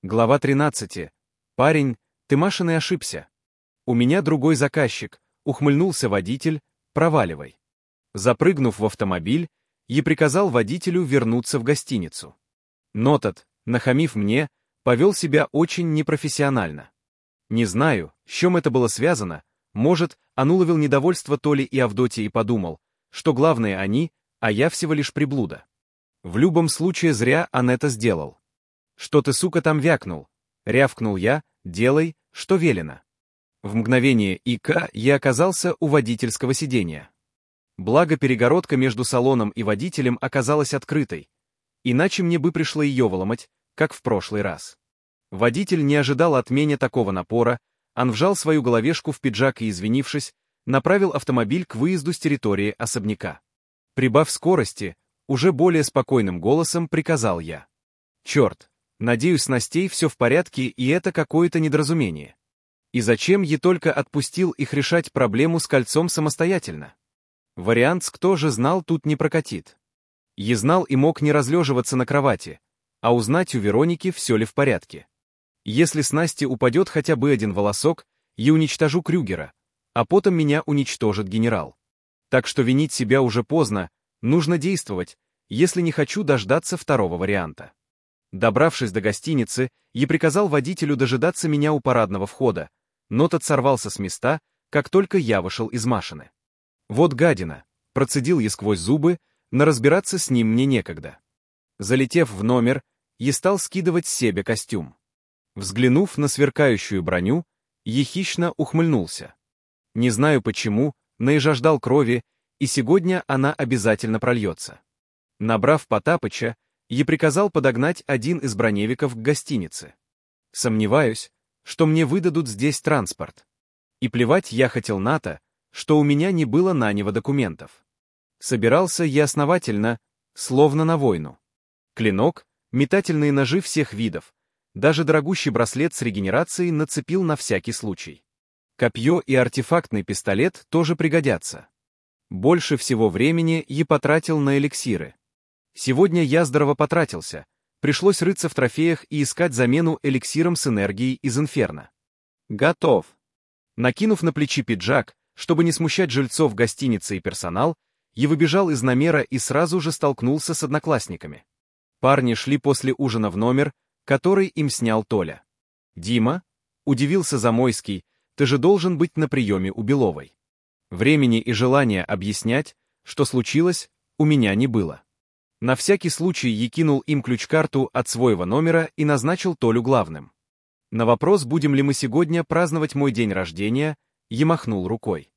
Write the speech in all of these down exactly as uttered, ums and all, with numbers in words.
Глава тринадцатая. Парень, ты Машиной ошибся. У меня другой заказчик, ухмыльнулся водитель, проваливай. Запрыгнув в автомобиль, я приказал водителю вернуться в гостиницу. Но тот, нахамив мне, повел себя очень непрофессионально. Не знаю, с чем это было связано, может, он уловил недовольство Толи и Авдотьи и подумал, что главное они, а я всего лишь приблуда. В любом случае зря он это сделал. «Что ты, сука, там вякнул?» — рявкнул я, делай, что велено. В мгновение ика я оказался у водительского сиденья. Благо перегородка между салоном и водителем оказалась открытой, иначе мне бы пришло ее выломать, как в прошлый раз. Водитель не ожидал от меня такого напора, он вжал свою головешку в пиджак и, извинившись, направил автомобиль к выезду с территории особняка. Прибавь скорости, уже более спокойным голосом приказал я. «Черт! Надеюсь, с Настей все в порядке, и это какое-то недоразумение. И зачем я только отпустил их решать проблему с кольцом самостоятельно? Вариант с «кто же знал» тут не прокатит. Я знал и мог не разлеживаться на кровати, а узнать у Вероники, все ли в порядке. Если с Настей упадет хотя бы один волосок, я уничтожу Крюгера, а потом меня уничтожит генерал. Так что винить себя уже поздно, нужно действовать, если не хочу дождаться второго варианта. Добравшись до гостиницы, я приказал водителю дожидаться меня у парадного входа, но тот сорвался с места, как только я вышел из машины. Вот гадина, процедил я сквозь зубы, но разбираться с ним мне некогда. Залетев в номер, я стал скидывать с себя костюм. Взглянув на сверкающую броню, я хищно ухмыльнулся. Не знаю почему, но я жаждал крови, и сегодня она обязательно прольется. Набрав Потапыча, я приказал подогнать один из броневиков к гостинице. Сомневаюсь, что мне выдадут здесь транспорт. И плевать я хотел на то, что у меня не было на него документов. Собирался я основательно, словно на войну. Клинок, метательные ножи всех видов, даже дорогущий браслет с регенерацией нацепил на всякий случай. Копье и артефактный пистолет тоже пригодятся. Больше всего времени я потратил на эликсиры. Сегодня я здорово потратился, пришлось рыться в трофеях и искать замену эликсиром с энергией из инферно. Готов. Накинув на плечи пиджак, чтобы не смущать жильцов гостиницы и персонал, я выбежал из номера и сразу же столкнулся с одноклассниками. Парни шли после ужина в номер, который им снял Толя. «Дима?» — удивился Замойский, «ты же должен быть на приеме у Беловой». Времени и желания объяснять, что случилось, у меня не было. На всякий случай я кинул им ключ-карту от своего номера и назначил Толю главным. На вопрос, будем ли мы сегодня праздновать мой день рождения, я махнул рукой.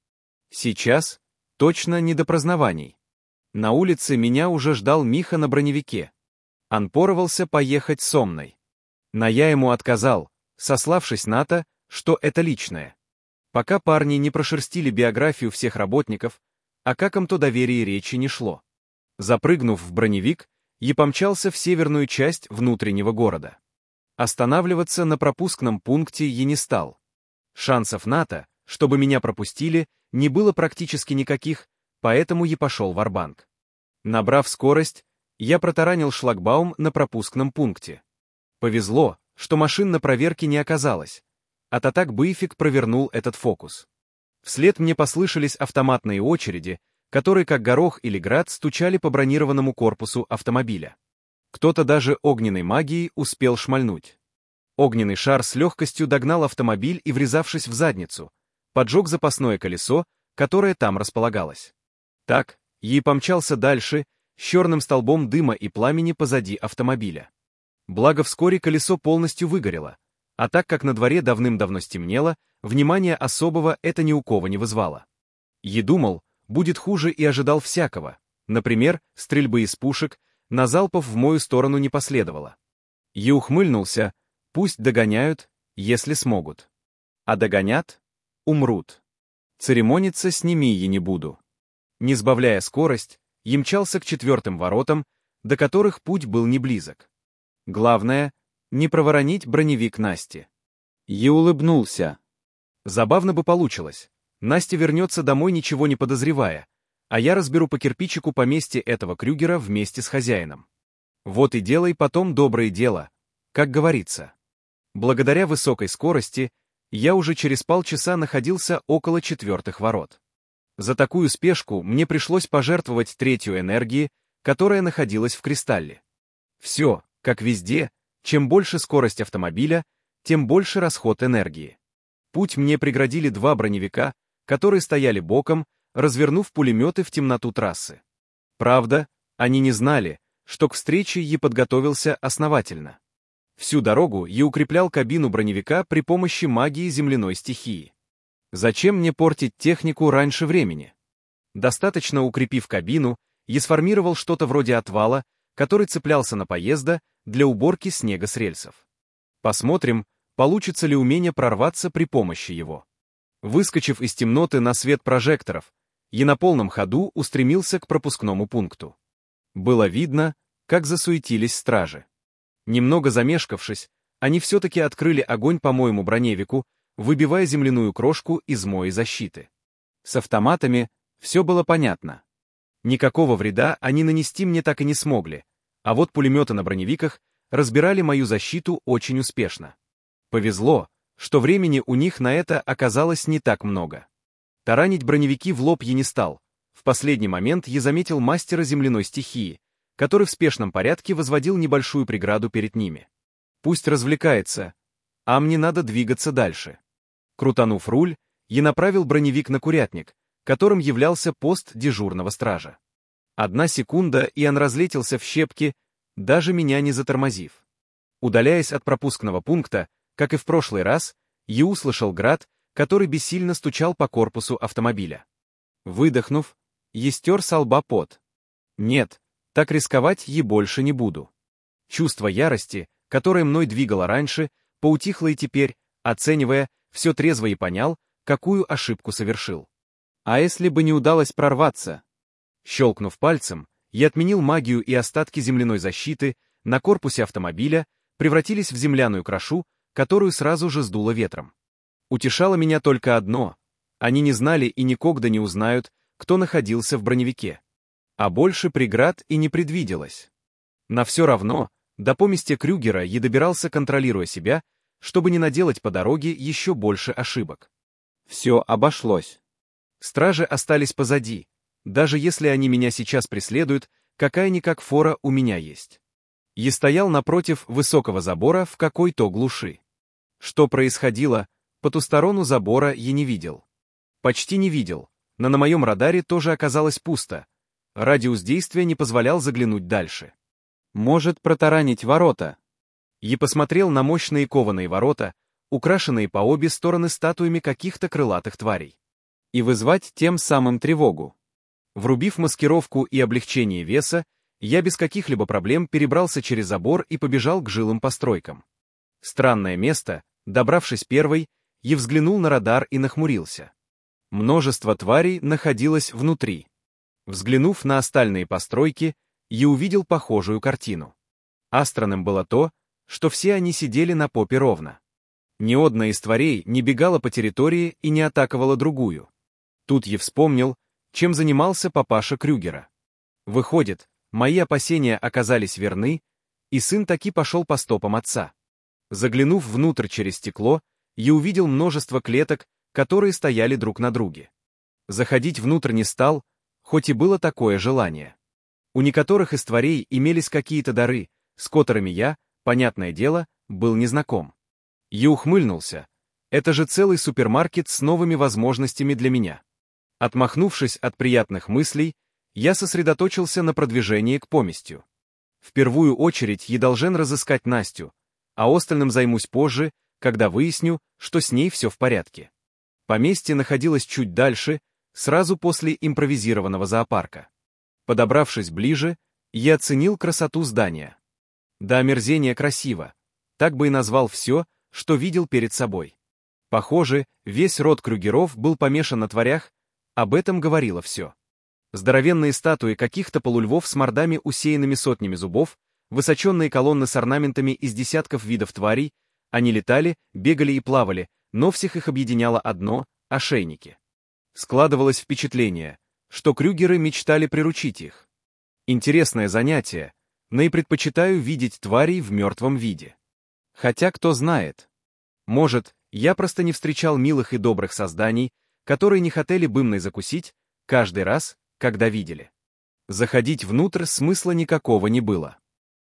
Сейчас точно не до празднований. На улице меня уже ждал Миха на броневике. Он порывался поехать со мной. Но я ему отказал, сославшись на то, что это личное. Пока парни не прошерстили биографию всех работников, о каком-то доверии речи не шло. Запрыгнув в броневик, я помчался в северную часть внутреннего города. Останавливаться на пропускном пункте я не стал. Шансов на то, чтобы меня пропустили, не было практически никаких, поэтому я пошел в Арбанк. Набрав скорость, я протаранил шлагбаум на пропускном пункте. Повезло, что машин на проверке не оказалось, а то так Быйфик провернул этот фокус. Вслед мне послышались автоматные очереди, которые, как горох или град, стучали по бронированному корпусу автомобиля. Кто-то даже огненной магией успел шмальнуть. Огненный шар с легкостью догнал автомобиль и, врезавшись в задницу, поджег запасное колесо, которое там располагалось. Так, ей помчался дальше, с черным столбом дыма и пламени позади автомобиля. Благо вскоре колесо полностью выгорело, а так как на дворе давным-давно стемнело, внимания особого это ни у кого не вызвало. Я думал, будет хуже, и ожидал всякого. Например, стрельбы из пушек, на залпов в мою сторону не последовало. Я ухмыльнулся, пусть догоняют, если смогут. А догонят — умрут. Церемониться с ними я не буду. Не сбавляя скорость, я мчался к четвертым воротам, до которых путь был не близок. Главное — не проворонить броневик Насти. Я улыбнулся. Забавно бы получилось. Настя вернется домой, ничего не подозревая, а я разберу по кирпичику поместье этого Крюгера вместе с хозяином. Вот и делай потом доброе дело, как говорится. Благодаря высокой скорости, я уже через полчаса находился около четвертых ворот. За такую спешку мне пришлось пожертвовать третью энергии, которая находилась в кристалле. Все, как везде, чем больше скорость автомобиля, тем больше расход энергии. Путь мне преградили два броневика, которые стояли боком, развернув пулеметы в темноту трассы. Правда, они не знали, что к встрече я подготовился основательно. Всю дорогу я укреплял кабину броневика при помощи магии земляной стихии. Зачем мне портить технику раньше времени? Достаточно укрепив кабину, я сформировал что-то вроде отвала, который цеплялся на поезда для уборки снега с рельсов. Посмотрим, получится ли у меня прорваться при помощи его. Выскочив из темноты на свет прожекторов, я на полном ходу устремился к пропускному пункту. Было видно, как засуетились стражи. Немного замешкавшись, они все-таки открыли огонь по моему броневику, выбивая земляную крошку из моей защиты. С автоматами все было понятно. Никакого вреда они нанести мне так и не смогли, а вот пулеметы на броневиках разбирали мою защиту очень успешно. Повезло, что времени у них на это оказалось не так много. Таранить броневики в лоб я не стал. В последний момент я заметил мастера земляной стихии, который в спешном порядке возводил небольшую преграду перед ними. Пусть развлекается, а мне надо двигаться дальше. Крутанув руль, я направил броневик на курятник, которым являлся пост дежурного стража. Одна секунда, и он разлетелся в щепки, даже меня не затормозив. Удаляясь от пропускного пункта, как и в прошлый раз, я услышал град, который бессильно стучал по корпусу автомобиля. Выдохнув, я стер со лба пот. Нет, так рисковать я больше не буду. Чувство ярости, которое мной двигало раньше, поутихло и теперь, оценивая, все трезво и понял, какую ошибку совершил. А если бы не удалось прорваться? Щелкнув пальцем, я отменил магию, и остатки земляной защиты на корпусе автомобиля превратились в земляную крошу, которую сразу же сдуло ветром. Утешало меня только одно: они не знали и никогда не узнают, кто находился в броневике. А больше преград и не предвиделось. На все равно, до поместья Крюгера я добирался, контролируя себя, чтобы не наделать по дороге еще больше ошибок. Все обошлось. Стражи остались позади. Даже если они меня сейчас преследуют, какая-никак фора у меня есть. Я стоял напротив высокого забора в какой-то глуши. Что происходило, по ту сторону забора я не видел. Почти не видел, но на моем радаре тоже оказалось пусто. Радиус действия не позволял заглянуть дальше. Может протаранить ворота? Я посмотрел на мощные кованые ворота, украшенные по обе стороны статуями каких-то крылатых тварей. И вызвать тем самым тревогу. Врубив маскировку и облегчение веса, я без каких-либо проблем перебрался через забор и побежал к жилым постройкам. Странное место, добравшись первой, я взглянул на радар и нахмурился. Множество тварей находилось внутри. Взглянув на остальные постройки, я увидел похожую картину. А странным было то, что все они сидели на попе ровно. Ни одна из тварей не бегала по территории и не атаковала другую. Тут я вспомнил, чем занимался папаша Крюгера. Выходит, мои опасения оказались верны, и сын таки пошел по стопам отца. Заглянув внутрь через стекло, я увидел множество клеток, которые стояли друг на друге. Заходить внутрь не стал, хоть и было такое желание. У некоторых из тварей имелись какие-то дары, с которыми я, понятное дело, был незнаком. Я ухмыльнулся. Это же целый супермаркет с новыми возможностями для меня. Отмахнувшись от приятных мыслей, я сосредоточился на продвижении к поместью. В первую очередь я должен разыскать Настю, а остальным займусь позже, когда выясню, что с ней все в порядке. Поместье находилось чуть дальше, сразу после импровизированного зоопарка. Подобравшись ближе, я оценил красоту здания. До омерзения красиво, так бы и назвал все, что видел перед собой. Похоже, весь род Крюгеров был помешан на тварях, об этом говорило все. Здоровенные статуи каких-то полульвов с мордами, усеянными сотнями зубов, высоченные колонны с орнаментами из десятков видов тварей, они летали, бегали и плавали, но всех их объединяло одно — ошейники. Складывалось впечатление, что Крюгеры мечтали приручить их. Интересное занятие, но и предпочитаю видеть тварей в мертвом виде. Хотя кто знает. Может, я просто не встречал милых и добрых созданий, которые не хотели бы мной закусить каждый раз, когда видели. Заходить внутрь смысла никакого не было.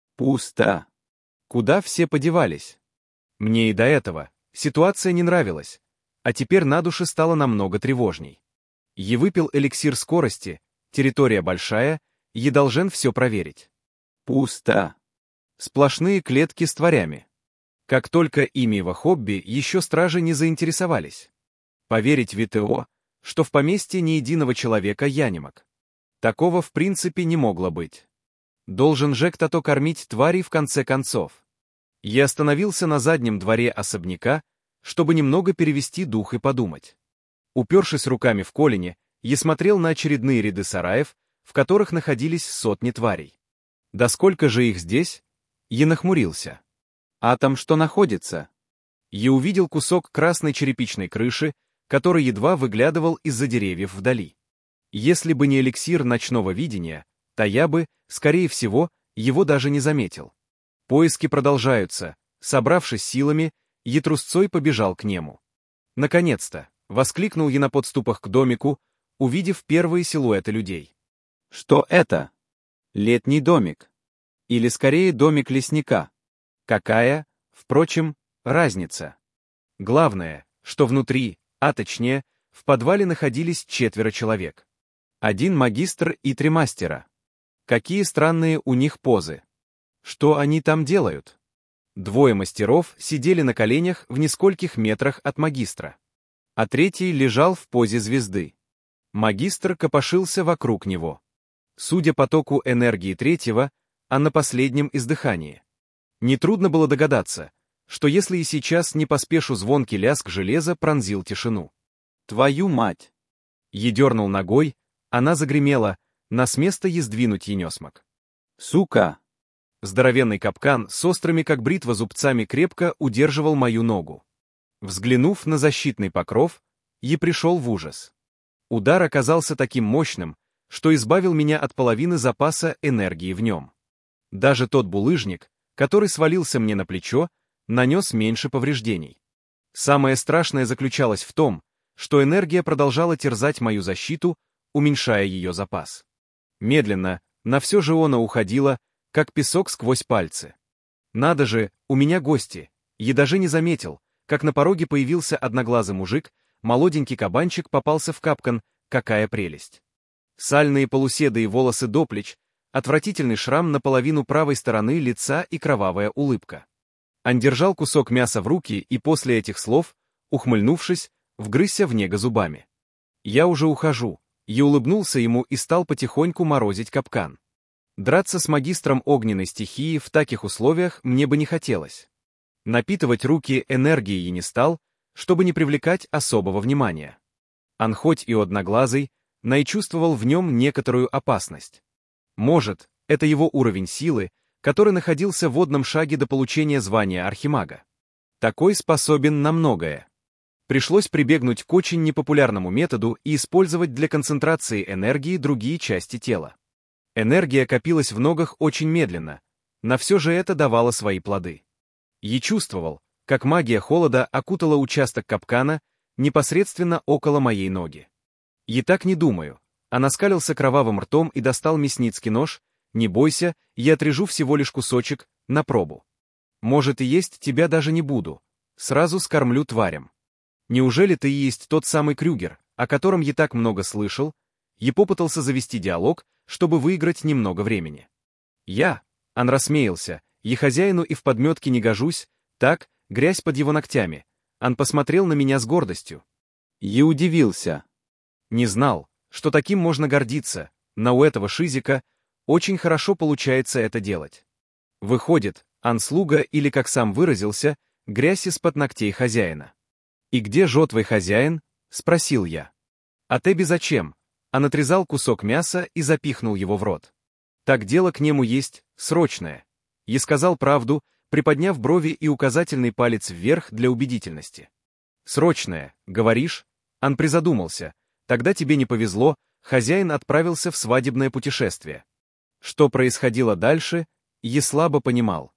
Пусто. Куда все подевались? Мне и до этого ситуация не нравилась, а теперь на душе стало намного тревожней. Я выпил эликсир скорости, территория большая, я должен все проверить. Пусто. Сплошные клетки с тварями. Как только ими его хобби, еще стражи не заинтересовались. Поверить в ВТО, что в поместье ни единого человека я не мог. Такого в принципе не могло быть. Должен же кто-то кормить тварей в конце концов. Я остановился на заднем дворе особняка, чтобы немного перевести дух и подумать. Упершись руками в колени, я смотрел на очередные ряды сараев, в которых находились сотни тварей. Да сколько же их здесь? Я нахмурился. А там что находится? Я увидел кусок красной черепичной крыши, который едва выглядывал из-за деревьев вдали. Если бы не эликсир ночного видения, то я бы, скорее всего, его даже не заметил. Поиски продолжаются. Собравшись силами, я трусцой побежал к нему. Наконец-то, воскликнул я на подступах к домику, увидев первые силуэты людей. Что это? Летний домик. Или скорее домик лесника. Какая, впрочем, разница? Главное, что внутри, а точнее, в подвале находились четверо человек. Один магистр и три мастера. Какие странные у них позы. Что они там делают? Двое мастеров сидели на коленях в нескольких метрах от магистра, а третий лежал в позе звезды. Магистр копошился вокруг него. Судя по току энергии третьего, а на последнем издыхании. Нетрудно было догадаться, что если и сейчас не поспешу звонкий лязг железа пронзил тишину. «Твою мать!» Я дернул ногой, она загремела, нас места ей сдвинуть и не смог. «Сука!» Здоровенный капкан с острыми как бритва зубцами крепко удерживал мою ногу. Взглянув на защитный покров, я пришел в ужас. Удар оказался таким мощным, что избавил меня от половины запаса энергии в нем. Даже тот булыжник, который свалился мне на плечо, нанес меньше повреждений. Самое страшное заключалось в том, что энергия продолжала терзать мою защиту, уменьшая ее запас. Медленно, на все же она уходила, как песок сквозь пальцы. Надо же, у меня гости. Я даже не заметил, как на пороге появился одноглазый мужик, молоденький кабанчик попался в капкан, какая прелесть. Сальные полуседые волосы до плеч, отвратительный шрам наполовину правой стороны лица и кровавая улыбка. Он держал кусок мяса в руки и после этих слов, ухмыльнувшись, вгрызся в него зубами. Я уже ухожу. Я улыбнулся ему и стал потихоньку морозить капкан. Драться с магистром огненной стихии в таких условиях мне бы не хотелось. Напитывать руки энергией я не стал, чтобы не привлекать особого внимания. Он хоть и одноглазый, но и чувствовал в нем некоторую опасность. Может, это его уровень силы, который находился в водном шаге до получения звания архимага. Такой способен на многое. Пришлось прибегнуть к очень непопулярному методу и использовать для концентрации энергии другие части тела. Энергия копилась в ногах очень медленно, но все же это давало свои плоды. Я чувствовал, как магия холода окутала участок капкана непосредственно около моей ноги. Я так не думаю. А наскалился кровавым ртом и достал мясницкий нож. Не бойся, я отрежу всего лишь кусочек, на пробу. Может и есть тебя даже не буду. Сразу скормлю тварям. Неужели ты и есть тот самый Крюгер, о котором я так много слышал? Я попытался завести диалог, чтобы выиграть немного времени. Я, он рассмеялся, и хозяину и в подметке не гожусь, так, грязь под его ногтями. Он посмотрел на меня с гордостью. Я удивился. Не знал, что таким можно гордиться, но у этого шизика очень хорошо получается это делать. Выходит, он слуга или, как сам выразился, грязь из-под ногтей хозяина. «И где же твой хозяин?» — спросил я. «А тебе зачем?» Он отрезал кусок мяса и запихнул его в рот. «Так дело к нему есть, срочное». Я сказал правду, приподняв брови и указательный палец вверх для убедительности. «Срочное, говоришь?» Он призадумался. «Тогда тебе не повезло, хозяин отправился в свадебное путешествие». Что происходило дальше, я слабо понимал.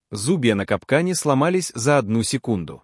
Зубья на капкане сломались за одну секунду.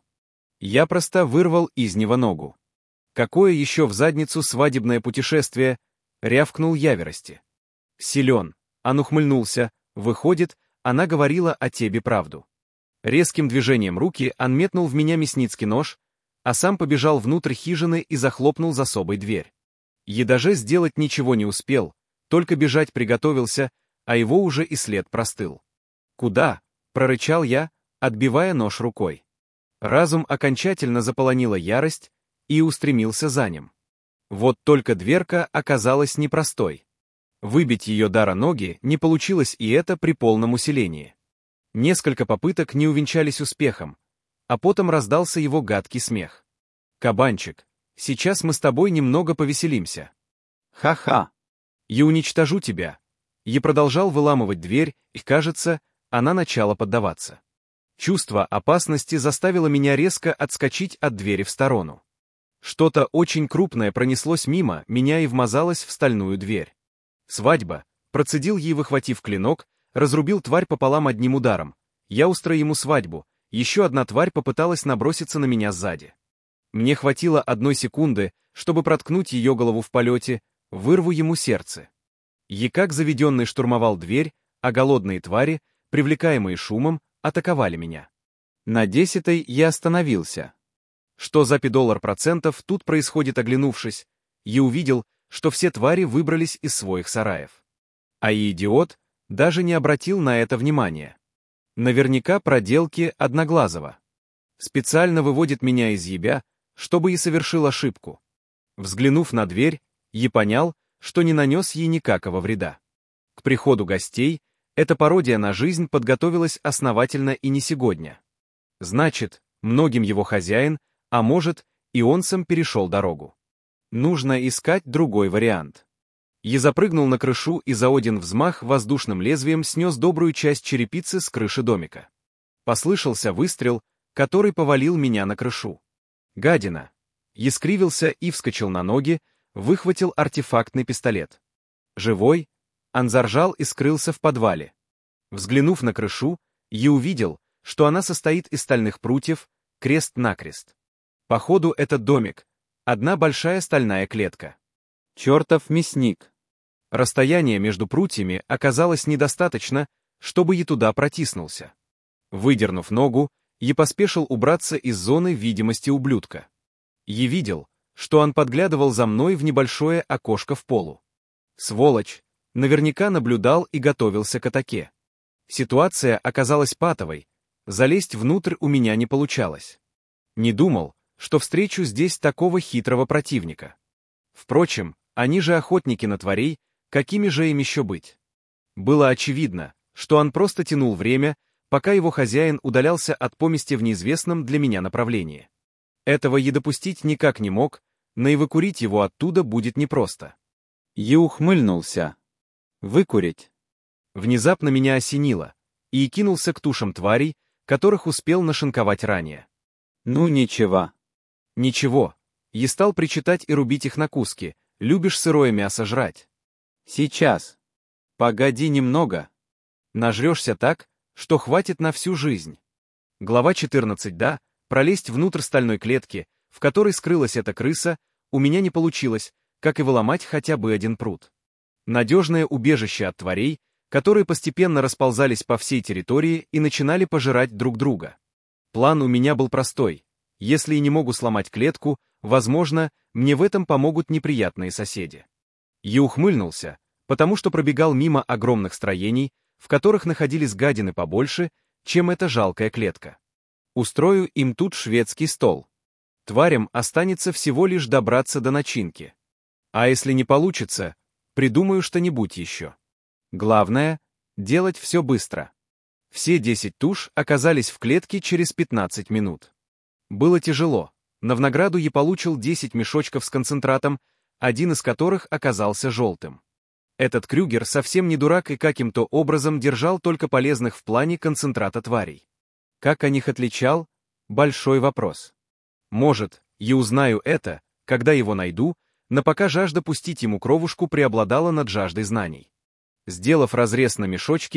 Я просто вырвал из него ногу. Какое еще в задницу свадебное путешествие? Рявкнул я в ярости. Силен. Он ухмыльнулся. Выходит, она говорила о тебе правду. Резким движением руки он метнул в меня мясницкий нож, а сам побежал внутрь хижины и захлопнул за собой дверь. Едаже сделать ничего не успел, только бежать приготовился, а его уже и след простыл. «Куда?» — прорычал я, отбивая нож рукой. Разум окончательно заполонила ярость и устремился за ним. Вот только дверка оказалась непростой. Выбить ее дара ноги не получилось, и это при полном усилении. Несколько попыток не увенчались успехом, а потом раздался его гадкий смех. «Кабанчик, сейчас мы с тобой немного повеселимся. Ха-ха. Я уничтожу тебя». Я продолжал выламывать дверь, и, кажется, она начала поддаваться. Чувство опасности заставило меня резко отскочить от двери в сторону. Что-то очень крупное пронеслось мимо меня и вмазалось в стальную дверь. «Свадьба», процедил ей, выхватив клинок, разрубил тварь пополам одним ударом. Я устрою ему свадьбу, еще одна тварь попыталась наброситься на меня сзади. Мне хватило одной секунды, чтобы проткнуть ее голову в полете, вырву ему сердце. Я как заведенный штурмовал дверь, а голодные твари, привлекаемые шумом, атаковали меня. На десятой я остановился. Что за пидоллар процентов тут происходит, оглянувшись, я увидел, что все твари выбрались из своих сараев. А и идиот даже не обратил на это внимания. Наверняка проделки Одноглазого. Специально выводит меня из ебя, чтобы и совершил ошибку. Взглянув на дверь, я понял, что не нанес ей никакого вреда. К приходу гостей эта пародия на жизнь подготовилась основательно и не сегодня. Значит, многим его хозяин, а может, и он сам перешел дорогу. Нужно искать другой вариант. Я запрыгнул на крышу, и за один взмах воздушным лезвием снес добрую часть черепицы с крыши домика. Послышался выстрел, который повалил меня на крышу. Гадина. Я скривился и вскочил на ноги, выхватил артефактный пистолет. Живой, он заржал и скрылся в подвале. Взглянув на крышу, я увидел, что она состоит из стальных прутьев, крест-накрест. Походу, этот домик — одна большая стальная клетка. Чертов мясник. Расстояние между прутьями оказалось недостаточно, чтобы я туда протиснулся. Выдернув ногу, я поспешил убраться из зоны видимости ублюдка. Я видел, что он подглядывал за мной в небольшое окошко в полу. Сволочь, наверняка наблюдал и готовился к атаке. Ситуация оказалась патовой, залезть внутрь у меня не получалось. Не думал, что встречу здесь такого хитрого противника. Впрочем, они же охотники на тварей, какими же им еще быть? Было очевидно, что он просто тянул время, пока его хозяин удалялся от поместья в неизвестном для меня направлении. Этого я допустить никак не мог, но и выкурить его оттуда будет непросто. Я ухмыльнулся. Выкурить. Внезапно меня осенило, и кинулся к тушам тварей, которых успел нашинковать ранее. Ну ничего. Ничего. Я стал причитать и рубить их на куски. Любишь сырое мясо жрать? Сейчас. Погоди немного. Нажрешься так, что хватит на всю жизнь. Глава четырнадцать. Да, пролезть внутрь стальной клетки, в которой скрылась эта крыса, у меня не получилось, как и выломать хотя бы один прут. Надежное убежище от тварей, которые постепенно расползались по всей территории и начинали пожирать друг друга. План у меня был простой. Если и не могу сломать клетку, возможно, мне в этом помогут неприятные соседи. Я ухмыльнулся, потому что пробегал мимо огромных строений, в которых находились гадины побольше, чем эта жалкая клетка. Устрою им тут шведский стол. Тварям останется всего лишь добраться до начинки. А если не получится, придумаю что-нибудь еще. Главное — делать все быстро. Все десять туш оказались в клетке через пятнадцать минут. Было тяжело, но в награду я получил десять мешочков с концентратом, один из которых оказался желтым. Этот Крюгер совсем не дурак и каким-то образом держал только полезных в плане концентрата тварей. Как о них отличал? Большой вопрос. Может, я узнаю это, когда его найду, но пока жажда пустить ему кровушку преобладала над жаждой знаний. Сделав разрез на мешочке,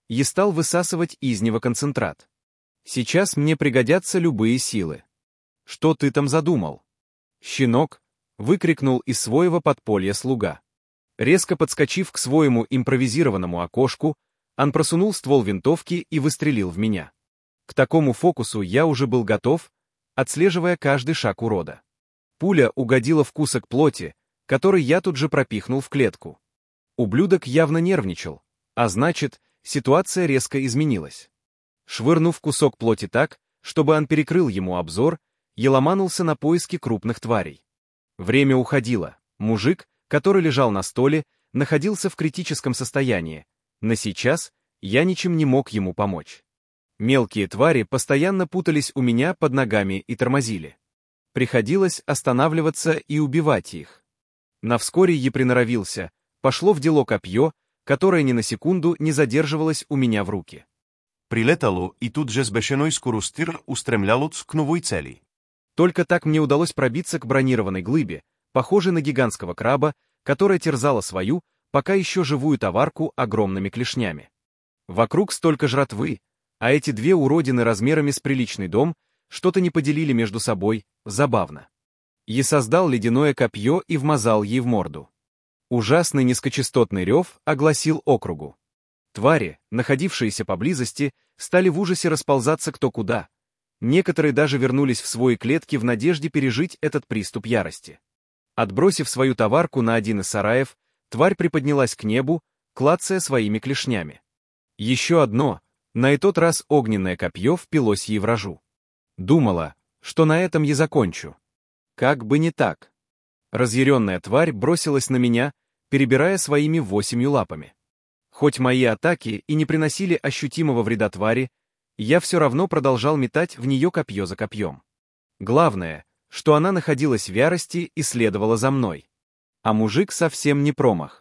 и стал высасывать из него концентрат. Сейчас мне пригодятся любые силы. Что ты там задумал? Щенок, выкрикнул из своего подполья слуга. Резко подскочив к своему импровизированному окошку, он просунул ствол винтовки и выстрелил в меня. К такому фокусу я уже был готов, отслеживая каждый шаг урода. Пуля угодила в кусок плоти, который я тут же пропихнул в клетку. Ублюдок явно нервничал, а значит, ситуация резко изменилась. Швырнув кусок плоти так, чтобы он перекрыл ему обзор, я ломанулся на поиски крупных тварей. Время уходило. Мужик, который лежал на столе, находился в критическом состоянии, но сейчас я ничем не мог ему помочь. Мелкие твари постоянно путались у меня под ногами и тормозили. Приходилось останавливаться и убивать их. Навскоре я приноровился, пошло в дело копье, которое ни на секунду не задерживалось у меня в руки. Прилетало, и тут же сбешеной скоростир устремлялось к новой цели. Только так мне удалось пробиться к бронированной глыбе, похожей на гигантского краба, которая терзала свою, пока еще живую товарку огромными клешнями. Вокруг столько жратвы, а эти две уродины размерами с приличный дом что-то не поделили между собой, забавно. Я создал ледяное копье и вмазал ей в морду. Ужасный низкочастотный рев огласил округу. Твари, находившиеся поблизости, стали в ужасе расползаться кто куда. Некоторые даже вернулись в свои клетки в надежде пережить этот приступ ярости. Отбросив свою товарку на один из сараев, тварь приподнялась к небу, клацая своими клешнями. Еще одно, на этот раз огненное копье впилось ей в рожу. Думала, что на этом я закончу. Как бы не так. Разъяренная тварь бросилась на меня, перебирая своими восемью лапами. Хоть мои атаки и не приносили ощутимого вреда твари, я все равно продолжал метать в нее копье за копьем. Главное, что она находилась в ярости и следовала за мной. А мужик совсем не промах.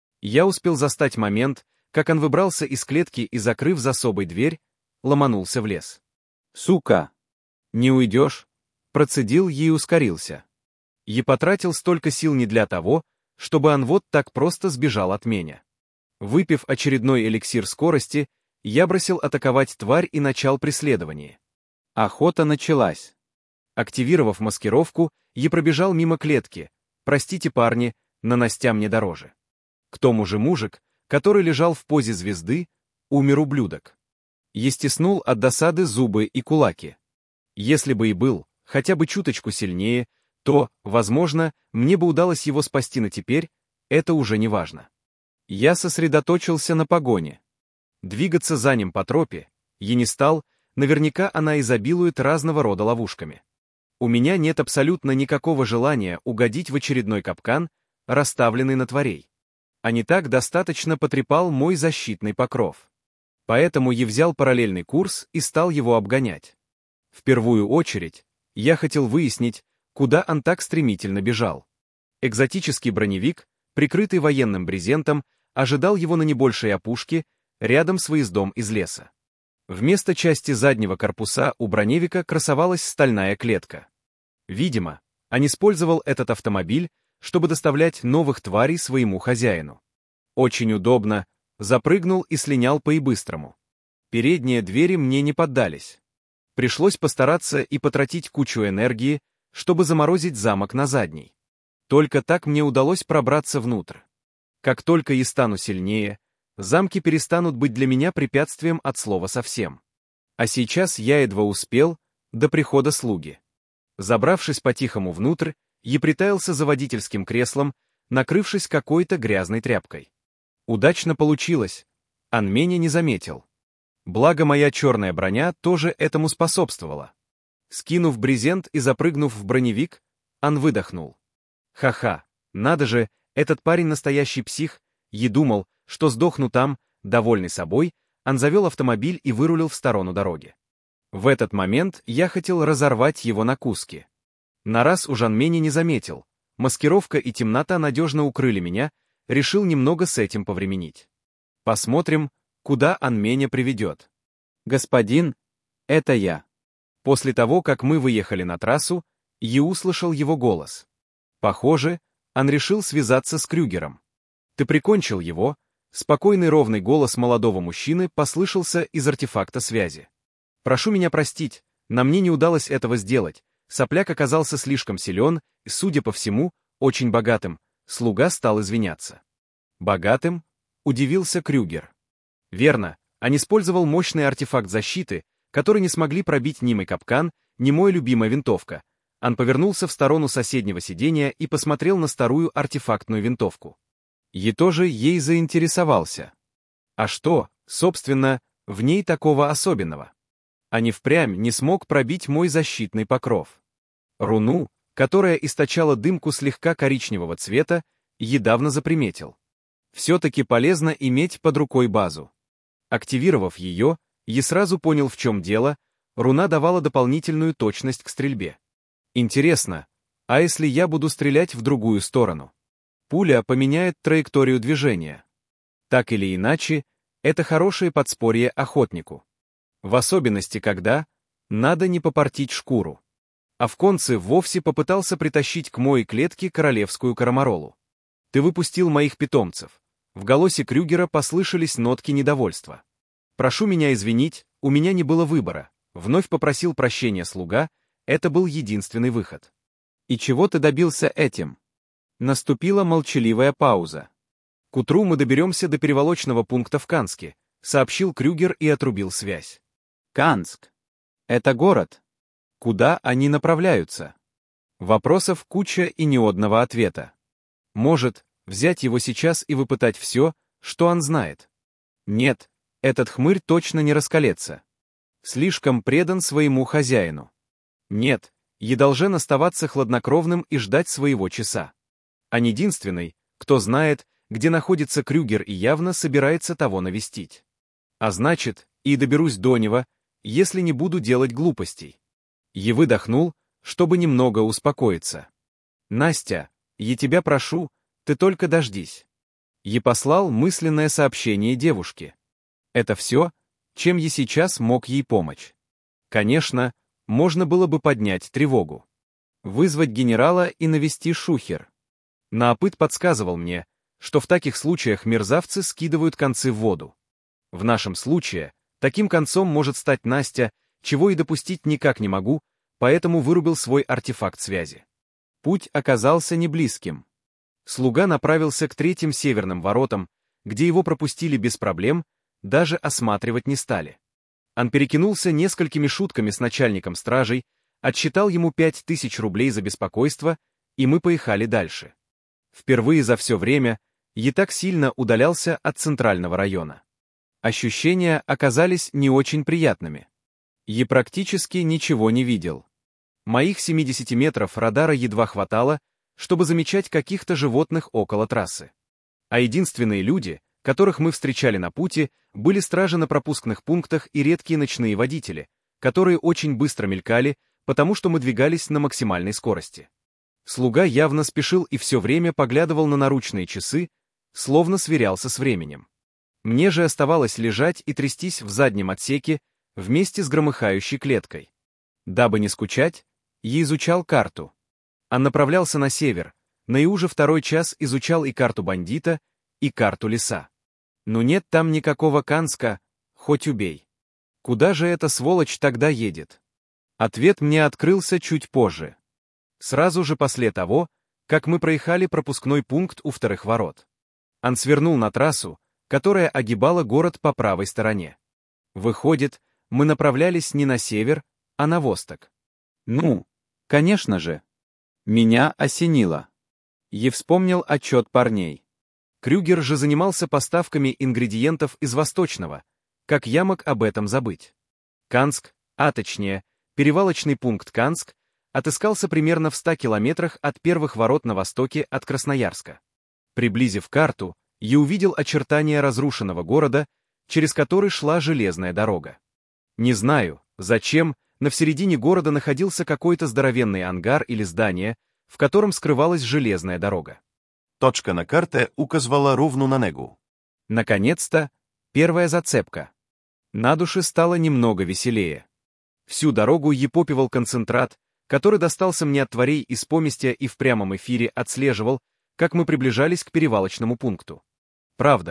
Я успел застать момент, как он выбрался из клетки и, закрыв за собой дверь, ломанулся в лес. «Сука! Не уйдешь?» Процедил ей и ускорился. Я потратил столько сил не для того, чтобы он вот так просто сбежал от меня. Выпив очередной эликсир скорости, я бросил атаковать тварь и начал преследование. Охота началась. Активировав маскировку, я пробежал мимо клетки. Простите, парни, нанося мне дороже. К тому же мужик, который лежал в позе звезды, умер ублюдок. Я стиснул от досады зубы и кулаки. Если бы и был хотя бы чуточку сильнее, то, возможно, мне бы удалось его спасти, но теперь это уже не важно. Я сосредоточился на погоне. Двигаться за ним по тропе я не стал, наверняка она изобилует разного рода ловушками. У меня нет абсолютно никакого желания угодить в очередной капкан, расставленный на тварей. А не так достаточно потрепал мой защитный покров. Поэтому я взял параллельный курс и стал его обгонять. В первую очередь, я хотел выяснить, куда он так стремительно бежал. Экзотический броневик, прикрытый военным брезентом, ожидал его на небольшой опушке, рядом с выездом из леса. Вместо части заднего корпуса у броневика красовалась стальная клетка. Видимо, он использовал этот автомобиль, чтобы доставлять новых тварей своему хозяину. Очень удобно, запрыгнул и слинял по-и-быстрому. Передние двери мне не поддались. Пришлось постараться и потратить кучу энергии, чтобы заморозить замок на задней. Только так мне удалось пробраться внутрь. Как только я стану сильнее, замки перестанут быть для меня препятствием от слова совсем. А сейчас я едва успел до прихода слуги. Забравшись по-тихому внутрь, я притаился за водительским креслом, накрывшись какой-то грязной тряпкой. Удачно получилось, он меня не заметил. Благо моя черная броня тоже этому способствовала. Скинув брезент и запрыгнув в броневик, он выдохнул. Ха-ха, надо же, этот парень настоящий псих, я думал, что сдохну там, довольный собой, он завел автомобиль и вырулил в сторону дороги. В этот момент я хотел разорвать его на куски. На раз уж он меня не заметил, маскировка и темнота надежно укрыли меня, решил немного с этим повременить. Посмотрим, куда он меня приведет. Господин, это я. После того, как мы выехали на трассу, я услышал его голос. Похоже, он решил связаться с Крюгером. Ты прикончил его, Спокойный ровный голос молодого мужчины послышался из артефакта связи. «Прошу меня простить, нам мне не удалось этого сделать. Сопляк оказался слишком силен и, судя по всему, очень богатым». Слуга стал извиняться. «Богатым?» — удивился Крюгер. «Верно, он использовал мощный артефакт защиты, который не смогли пробить ни мой капкан, ни моя любимая винтовка». Он повернулся в сторону соседнего сиденья и посмотрел на старую артефактную винтовку. И тоже ей заинтересовался. А что, собственно, в ней такого особенного? А не впрямь не смог пробить мой защитный покров. Руну, которая источала дымку слегка коричневого цвета, недавно заприметил. Все-таки полезно иметь под рукой базу. Активировав ее, я сразу понял, в чем дело, руна давала дополнительную точность к стрельбе. Интересно, а если я буду стрелять в другую сторону? Пуля поменяет траекторию движения. Так или иначе, это хорошее подспорье охотнику. В особенности, когда надо не попортить шкуру. Авконцы вовсе попытался притащить к моей клетке королевскую карамаролу. «Ты выпустил моих питомцев». В голосе Крюгера послышались нотки недовольства. «Прошу меня извинить, у меня не было выбора», — вновь попросил прощения слуга, это был единственный выход. «И чего ты добился этим?» Наступила молчаливая пауза. «К утру мы доберемся до перевалочного пункта в Канске», — сообщил Крюгер и отрубил связь. «Канск. Это город. Куда они направляются?» Вопросов куча и ни одного ответа. Может, взять его сейчас и выпытать все, что он знает? Нет, этот хмырь точно не раскалется. Слишком предан своему хозяину. Нет, я должен оставаться хладнокровным и ждать своего часа. А единственный, кто знает, где находится Крюгер и явно собирается того навестить. А значит, и доберусь до него, если не буду делать глупостей. Я выдохнул, чтобы немного успокоиться. «Настя, я тебя прошу, ты только дождись». Я послал мысленное сообщение девушке. Это все, чем я сейчас мог ей помочь. Конечно, можно было бы поднять тревогу. Вызвать генерала и навести шухер. Наопыт подсказывал мне, что в таких случаях мерзавцы скидывают концы в воду. В нашем случае, таким концом может стать Настя, чего и допустить никак не могу, поэтому вырубил свой артефакт связи. Путь оказался неблизким. Слуга направился к третьим северным воротам, где его пропустили без проблем, даже осматривать не стали. Он перекинулся несколькими шутками с начальником стражей, отсчитал ему пять тысяч рублей за беспокойство, и мы поехали дальше. Впервые за все время я так сильно удалялся от центрального района. Ощущения оказались не очень приятными. Я практически ничего не видел. Моих семидесяти метров радара едва хватало, чтобы замечать каких-то животных около трассы. А единственные люди, которых мы встречали на пути, были стражи на пропускных пунктах и редкие ночные водители, которые очень быстро мелькали, потому что мы двигались на максимальной скорости. Слуга явно спешил и все время поглядывал на наручные часы, словно сверялся с временем. Мне же оставалось лежать и трястись в заднем отсеке вместе с громыхающей клеткой. Дабы не скучать, я изучал карту. Он направлялся на север, но и уже второй час изучал и карту бандита, и карту леса. Но нет там никакого Канска, хоть убей. Куда же эта сволочь тогда едет? Ответ мне открылся чуть позже. Сразу же после того, как мы проехали пропускной пункт у вторых ворот. Он свернул на трассу, которая огибала город по правой стороне. Выходит, мы направлялись не на север, а на восток. Ну, конечно же. Меня осенило. Я вспомнил отчет парней. Крюгер же занимался поставками ингредиентов из Восточного. Как я мог об этом забыть? Канск, а точнее, перевалочный пункт Канск, отыскался примерно в ста километрах от первых ворот на востоке от Красноярска. Приблизив карту, я увидел очертания разрушенного города, через который шла железная дорога. Не знаю, зачем, но в середине города находился какой-то здоровенный ангар или здание, в котором скрывалась железная дорога. Точка на карте указывала ровно на него. Наконец-то, первая зацепка. На душе стало немного веселее. Всю дорогу я попивал концентрат, который достался мне от тварей из поместья и в прямом эфире отслеживал, как мы приближались к перевалочному пункту. Правда,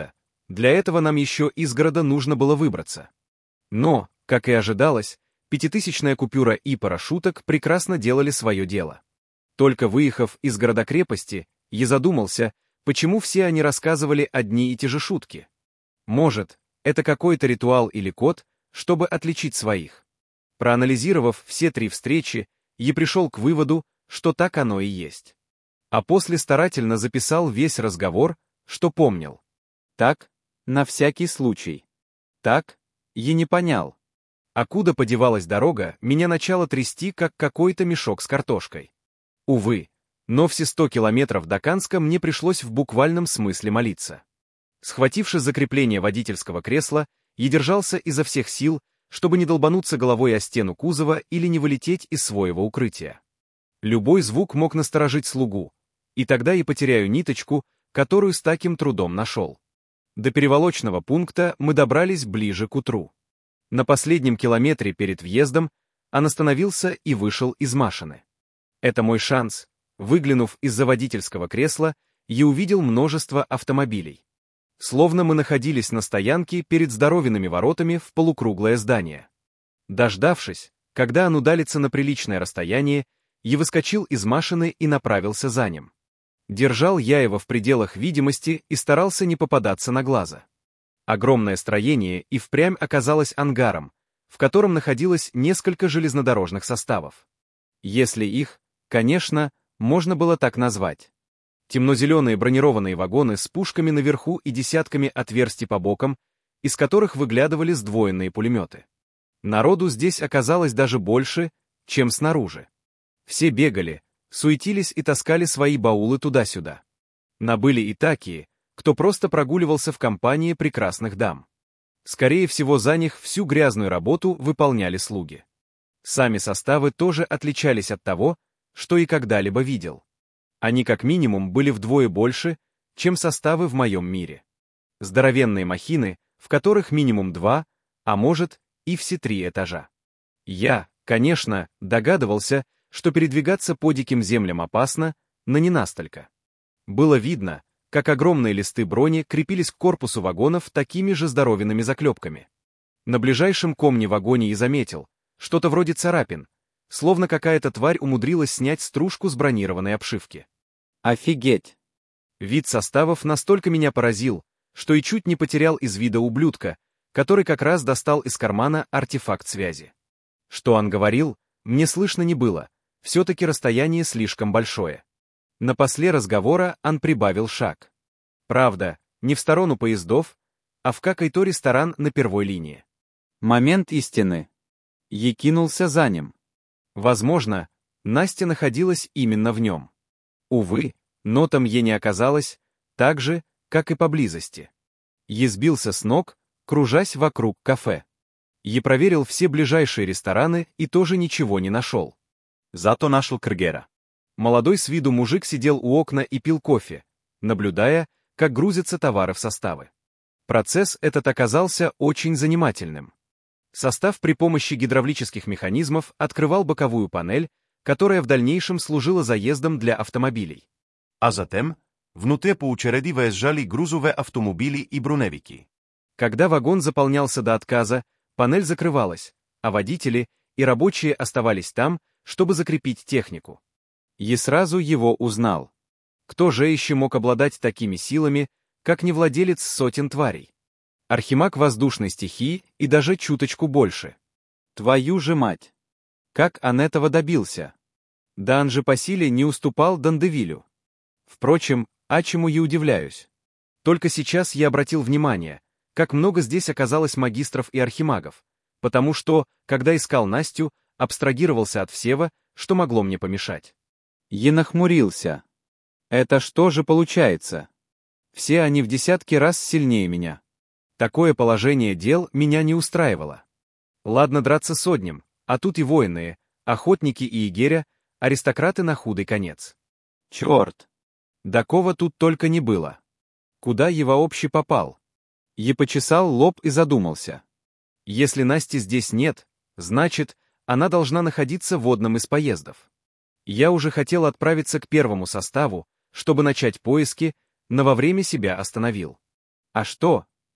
Для этого нам еще из города нужно было выбраться. Но, как и ожидалось, пятитысячная купюра и парашюток прекрасно делали свое дело. Только выехав из города-крепости, я задумался, почему все они рассказывали одни и те же шутки. Может, это какой-то ритуал или код, чтобы отличить своих. Проанализировав все три встречи, я пришел к выводу, что так оно и есть. А после старательно записал весь разговор, что помнил. Так, на всякий случай. Так, я не понял. А куда подевалась дорога, меня начало трясти, как какой-то мешок с картошкой. Увы, но все сто километров до Канска мне пришлось в буквальном смысле молиться. Схватившись за крепление водительского кресла, я держался изо всех сил, чтобы не долбануться головой о стену кузова или не вылететь из своего укрытия. Любой звук мог насторожить слугу, и тогда я потеряю ниточку, которую с таким трудом нашел. До перевалочного пункта мы добрались ближе к утру. На последнем километре перед въездом он остановился и вышел из машины. Это мой шанс. Выглянув из-за водительского кресла, я увидел множество автомобилей. Словно мы находились на стоянке перед здоровенными воротами в полукруглое здание. Дождавшись, когда он удалится на приличное расстояние, я выскочил из машины и направился за ним. Держал я его в пределах видимости и старался не попадаться на глаза. Огромное строение и впрямь оказалось ангаром, в котором находилось несколько железнодорожных составов. Если их, конечно, можно было так назвать. Темно-зеленые бронированные вагоны с пушками наверху и десятками отверстий по бокам, из которых выглядывали сдвоенные пулеметы. Народу здесь оказалось даже больше, чем снаружи. Все бегали, суетились и таскали свои баулы туда-сюда. Набыли и такие, кто просто прогуливался в компании прекрасных дам. Скорее всего, за них всю грязную работу выполняли слуги. Сами составы тоже отличались от того, что и когда-либо видел. Они как минимум были вдвое больше, чем составы в моем мире. Здоровенные махины, в которых минимум два, а может, и все три этажа. Я, конечно, догадывался, что передвигаться по диким землям опасно, но не настолько. Было видно, как огромные листы брони крепились к корпусу вагонов такими же здоровенными заклепками. На ближайшем комне-вагоне и заметил, что-то вроде царапин, словно какая-то тварь умудрилась снять стружку с бронированной обшивки. Офигеть! Вид составов настолько меня поразил, что и чуть не потерял из вида ублюдка, который как раз достал из кармана артефакт связи. Что он говорил, мне слышно не было, все-таки расстояние слишком большое. На после разговора он прибавил шаг. Правда, не в сторону поездов, а в какой-то ресторан на первой линии. Момент истины. Я кинулся за ним. Возможно, Настя находилась именно в нем. Увы, но там ей не оказалось, так же, как и поблизости. Я сбился с ног, кружась вокруг кафе. Я проверил все ближайшие рестораны и тоже ничего не нашел. Зато нашел Кргера. Молодой с виду мужик сидел у окна и пил кофе, наблюдая, как грузятся товары в составы. Процесс этот оказался очень занимательным. Состав при помощи гидравлических механизмов открывал боковую панель, которая в дальнейшем служила заездом для автомобилей. А затем, внутри по очереди въезжали грузовые автомобили и броневики. Когда вагон заполнялся до отказа, панель закрывалась, а водители и рабочие оставались там, чтобы закрепить технику. И сразу его узнал. Кто же еще мог обладать такими силами, как не владелец сотен тварей? Архимаг воздушной стихии и даже чуточку больше. Твою же мать! Как он этого добился? Да он же по силе не уступал Дандевилю. Впрочем, а чему я удивляюсь? Только сейчас я обратил внимание, как много здесь оказалось магистров и архимагов, потому что, когда искал Настю, абстрагировался от всего, что могло мне помешать. Я нахмурился. Это что же получается? Все они в десятки раз сильнее меня. Такое положение дел меня не устраивало. Ладно драться с одним, а тут и воины, охотники и егеря, аристократы на худой конец. Черт! Да кого тут только не было. Куда его общий попал? Я почесал лоб и задумался. Если Насти здесь нет, значит, она должна находиться в одном из поездов. Я уже хотел отправиться к первому составу, чтобы начать поиски, но во время себя остановил. А что,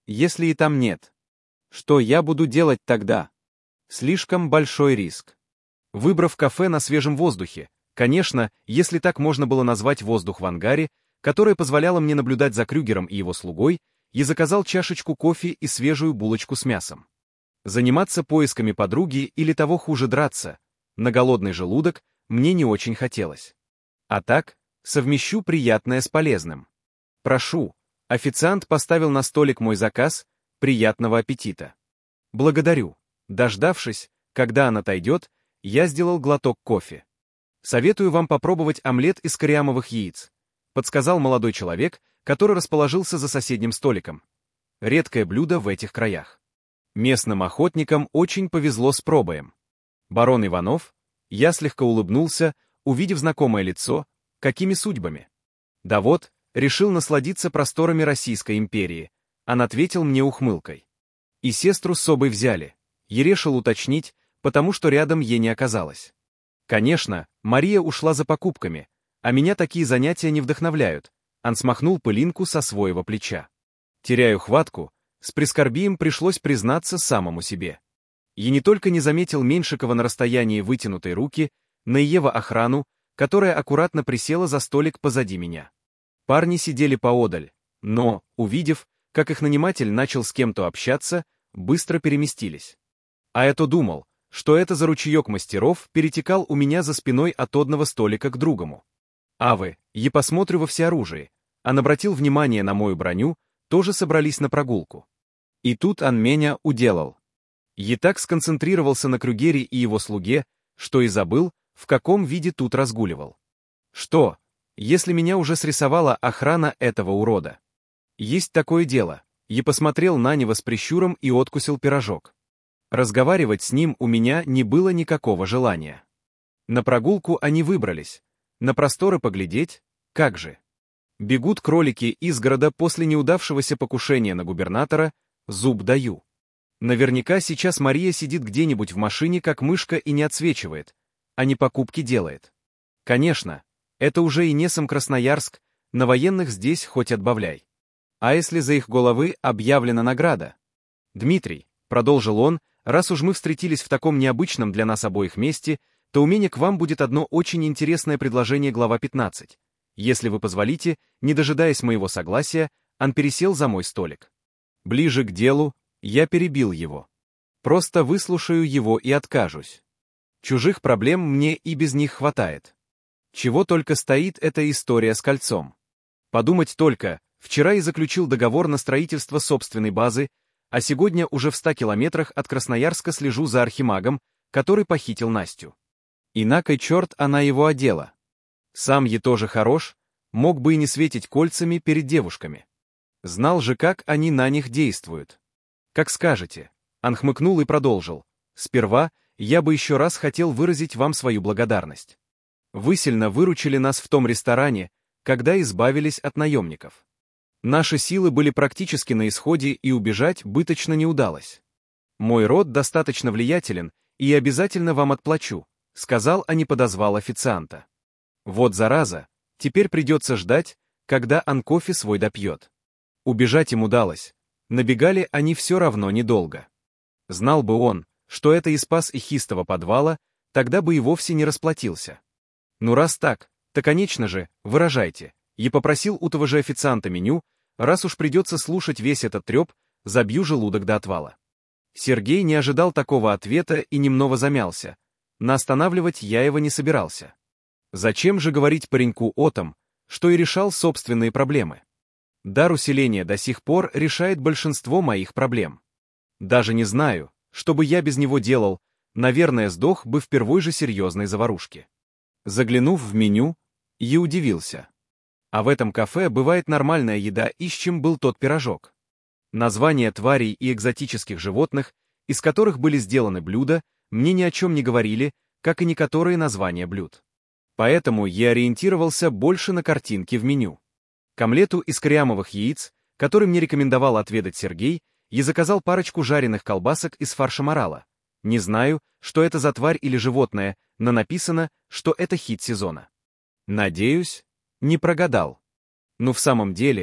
Если и там нет? Что я буду делать тогда? Слишком большой риск. Выбрав кафе на свежем воздухе, конечно, если так можно было назвать воздух в ангаре, которое позволяло мне наблюдать за Крюгером и его слугой, я заказал чашечку кофе и свежую булочку с мясом. Заниматься поисками подруги или того хуже драться, на голодный желудок, мне не очень хотелось. А так, совмещу приятное с полезным. Прошу, официант поставил на столик мой заказ, приятного аппетита. Благодарю. Дождавшись, когда она отойдет, я сделал глоток кофе. Советую вам попробовать омлет из кориамовых яиц, подсказал молодой человек, который расположился за соседним столиком. Редкое блюдо в этих краях. Местным охотникам очень повезло с пробоем. Барон Иванов, я слегка улыбнулся, увидев знакомое лицо, какими судьбами. Да вот, решил насладиться просторами Российской империи, он ответил мне ухмылкой. И сестру с собой взяли, я решил уточнить, потому что рядом ей не оказалось. Конечно, Мария ушла за покупками, а меня такие занятия не вдохновляют, он смахнул пылинку со своего плеча. Теряю хватку, с прискорбием пришлось признаться самому себе. Я не только не заметил Меньшикова на расстоянии вытянутой руки, но и Ева охрану, которая аккуратно присела за столик позади меня. Парни сидели поодаль, но, увидев, как их наниматель начал с кем-то общаться, быстро переместились. А я то думал, что это за ручеек мастеров перетекал у меня за спиной от одного столика к другому. А вы, я посмотрю во всеоружии, он обратил внимание на мою броню, тоже собрались на прогулку. И тут он меня уделал. Я так сконцентрировался на Крюгере и его слуге, что и забыл, в каком виде тут разгуливал. Что, если меня уже срисовала охрана этого урода? Есть такое дело. Я посмотрел на него с прищуром и откусил пирожок. Разговаривать с ним у меня не было никакого желания. На прогулку они выбрались. На просторы поглядеть, как же. Бегут кролики из города после неудавшегося покушения на губернатора, зуб даю. Наверняка сейчас Мария сидит где-нибудь в машине, как мышка, и не отсвечивает, а не покупки делает. Конечно, это уже и не сам Красноярск, на военных здесь хоть отбавляй. А если за их головы объявлена награда? Дмитрий, продолжил он, раз уж мы встретились в таком необычном для нас обоих месте, то у меня к вам будет одно очень интересное предложение, глава пятнадцать. Если вы позволите, не дожидаясь моего согласия, он пересел за мой столик. Ближе к делу, я перебил его. Просто выслушаю его и откажусь. Чужих проблем мне и без них хватает. Чего только стоит эта история с кольцом. Подумать только, вчера я заключил договор на строительство собственной базы, а сегодня уже в ста километрах от Красноярска слежу за архимагом, который похитил Настю. И на кой черт она его одела? Сам я тоже хорош, мог бы и не светить кольцами перед девушками. Знал же, как они на них действуют. Как скажете. Он хмыкнул и продолжил. Сперва я бы еще раз хотел выразить вам свою благодарность. Вы сильно выручили нас в том ресторане, когда избавились от наемников. Наши силы были практически на исходе, и убежать быточно не удалось. Мой род достаточно влиятелен, и обязательно вам отплачу, сказал, а не подозвал официанта. Вот зараза, теперь придется ждать, когда он кофе свой допьет. Убежать им удалось, набегали они все равно недолго. Знал бы он, что это и спас их хистого подвала, тогда бы и вовсе не расплатился. Ну раз так, то конечно же, выражайте. Я попросил у того же официанта меню, раз уж придется слушать весь этот треп, забью желудок до отвала. Сергей не ожидал такого ответа и немного замялся, но останавливать я его не собирался. Зачем же говорить пареньку о том, что и решал собственные проблемы? Дар усиления до сих пор решает большинство моих проблем. Даже не знаю, что бы я без него делал, наверное, сдох бы в первой же серьезной заварушке. Заглянув в меню, я удивился. А в этом кафе бывает нормальная еда, и с чем был тот пирожок. Названия тварей и экзотических животных, из которых были сделаны блюда, мне ни о чем не говорили, как и некоторые названия блюд. Поэтому я ориентировался больше на картинки в меню. К омлету из кориамовых яиц, который мне рекомендовал отведать Сергей, я заказал парочку жареных колбасок из фарша морала. Не знаю, что это за тварь или животное, но написано, что это хит сезона. Надеюсь, не прогадал. Но в самом деле,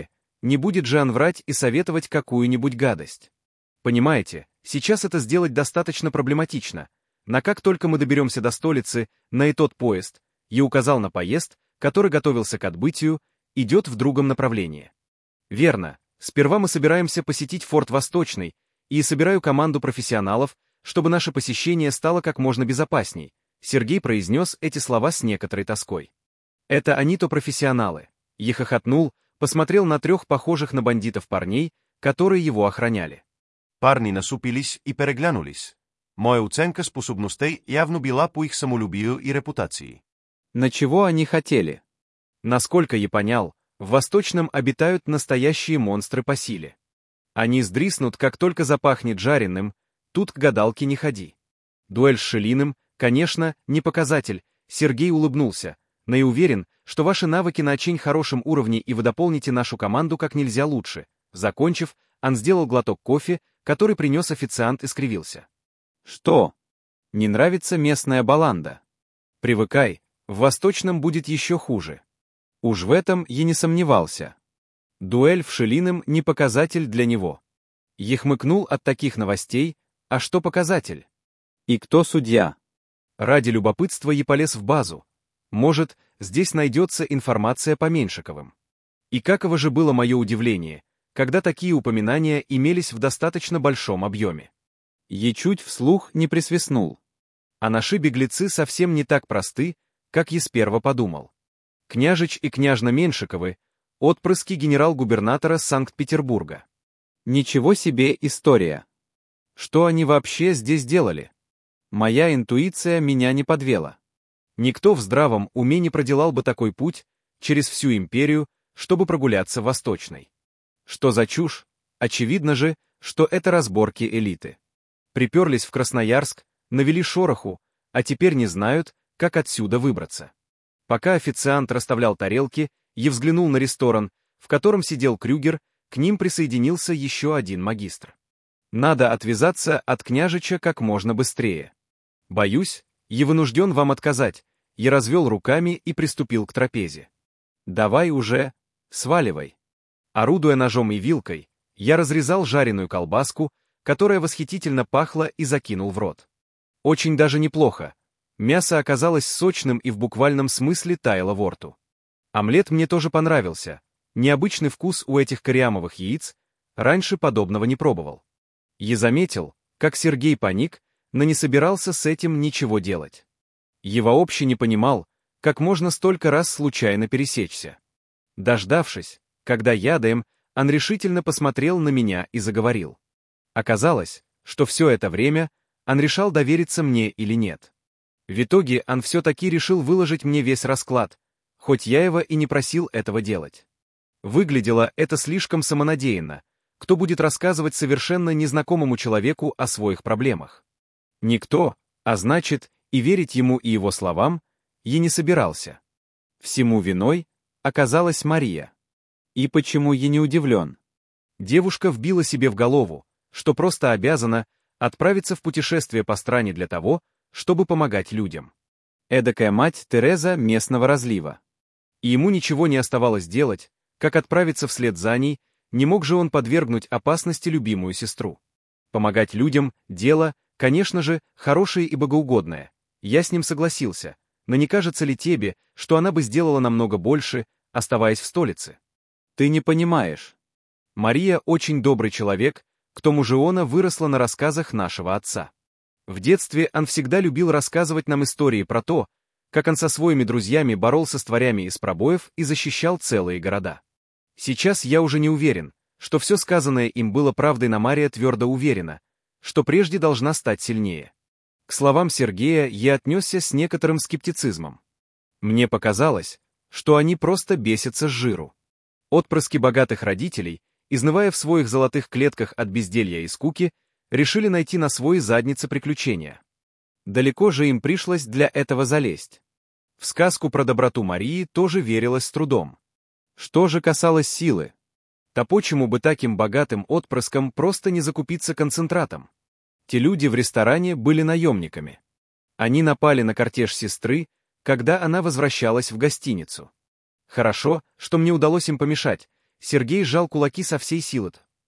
Не будет же он врать и советовать какую-нибудь гадость. Понимаете, сейчас это сделать достаточно проблематично. На как только мы доберемся до столицы, на и тот поезд, я указал на поезд, который готовился к отбытию, идет в другом направлении. Верно, сперва мы собираемся посетить форт Восточный, и собираю команду профессионалов, чтобы наше посещение стало как можно безопасней. Сергей произнес эти слова с некоторой тоской. Это они-то профессионалы. Я хохотнул, посмотрел на трех похожих на бандитов парней, которые его охраняли. Парни насупились и переглянулись. Моя оценка способностей явно била по их самолюбию и репутации. На чего они хотели? Насколько я понял, в Восточном обитают настоящие монстры по силе. Они сдриснут, как только запахнет жареным, тут к гадалке не ходи. Дуэль с Шилиным, конечно, не показатель, Сергей улыбнулся, но и уверен, что ваши навыки на очень хорошем уровне и вы дополните нашу команду как нельзя лучше. Закончив, он сделал глоток кофе, который принес официант и скривился. Что? Не нравится местная баланда? Привыкай, в Восточном будет еще хуже. Уж в этом я не сомневался. Дуэль в Шилиным не показатель для него. Я хмыкнул от таких новостей, а что показатель? И кто судья? Ради любопытства я полез в базу. Может, здесь найдется информация по Меньшиковым. И каково же было мое удивление, когда такие упоминания имелись в достаточно большом объеме. Я чуть вслух не присвистнул. А наши беглецы совсем не так просты, как я сперва подумал. Княжич и княжна Меньшиковы — отпрыски генерал-губернатора Санкт-Петербурга. Ничего себе история. Что они вообще здесь делали? Моя интуиция меня не подвела. Никто в здравом уме не проделал бы такой путь через всю империю, чтобы прогуляться в Восточной. Что за чушь? Очевидно же, что это разборки элиты. Приперлись в Красноярск, навели шороху, а теперь не знают, как отсюда выбраться. Пока официант расставлял тарелки, я взглянул на ресторан, в котором сидел Крюгер, к ним присоединился еще один магистр. Надо отвязаться от княжича как можно быстрее. Боюсь, я вынужден вам отказать. Я развел руками и приступил к трапезе. Давай уже, сваливай. Орудуя ножом и вилкой, я разрезал жареную колбаску, которая восхитительно пахла, и закинул в рот. Очень даже неплохо. Мясо оказалось сочным и в буквальном смысле таяло во рту. Омлет мне тоже понравился. Необычный вкус у этих кориамовых яиц, раньше подобного не пробовал. Я заметил, как Сергей паник, но не собирался с этим ничего делать. Я вообще не понимал, как можно столько раз случайно пересечься. Дождавшись, когда ядаем, он решительно посмотрел на меня и заговорил. Оказалось, что все это время он решал, довериться мне или нет. В итоге он все-таки решил выложить мне весь расклад, хоть я его и не просил этого делать. Выглядело это слишком самонадеянно. Кто будет рассказывать совершенно незнакомому человеку о своих проблемах? Никто, а значит, и верить ему и его словам я не собирался. Всему виной оказалась Мария. И почему я не удивлен? Девушка вбила себе в голову, что просто обязана отправиться в путешествие по стране для того, чтобы помогать людям. Эдакая мать Тереза местного разлива. И ему ничего не оставалось делать, как отправиться вслед за ней, не мог же он подвергнуть опасности любимую сестру. Помогать людям — дело, конечно же, хорошее и богоугодное. Я с ним согласился, но не кажется ли тебе, что она бы сделала намного больше, оставаясь в столице? Ты не понимаешь. Мария очень добрый человек, к тому же она выросла на рассказах нашего отца. В детстве он всегда любил рассказывать нам истории про то, как он со своими друзьями боролся с тварями из пробоев и защищал целые города. Сейчас я уже не уверен, что все сказанное им было правдой, но Мария твердо уверена, что прежде должна стать сильнее. К словам Сергея я отнесся с некоторым скептицизмом. Мне показалось, что они просто бесятся с жиру. Отпрыски богатых родителей, изнывая в своих золотых клетках от безделья и скуки, решили найти на своей заднице приключения. Далеко же им пришлось для этого залезть. В сказку про доброту Марии тоже верилось с трудом. Что же касалось силы, то почему бы таким богатым отпрыскам просто не закупиться концентратом? Те люди в ресторане были наемниками. Они напали на кортеж сестры, когда она возвращалась в гостиницу. Хорошо, что мне удалось им помешать. Сергей сжал кулаки со всей силы.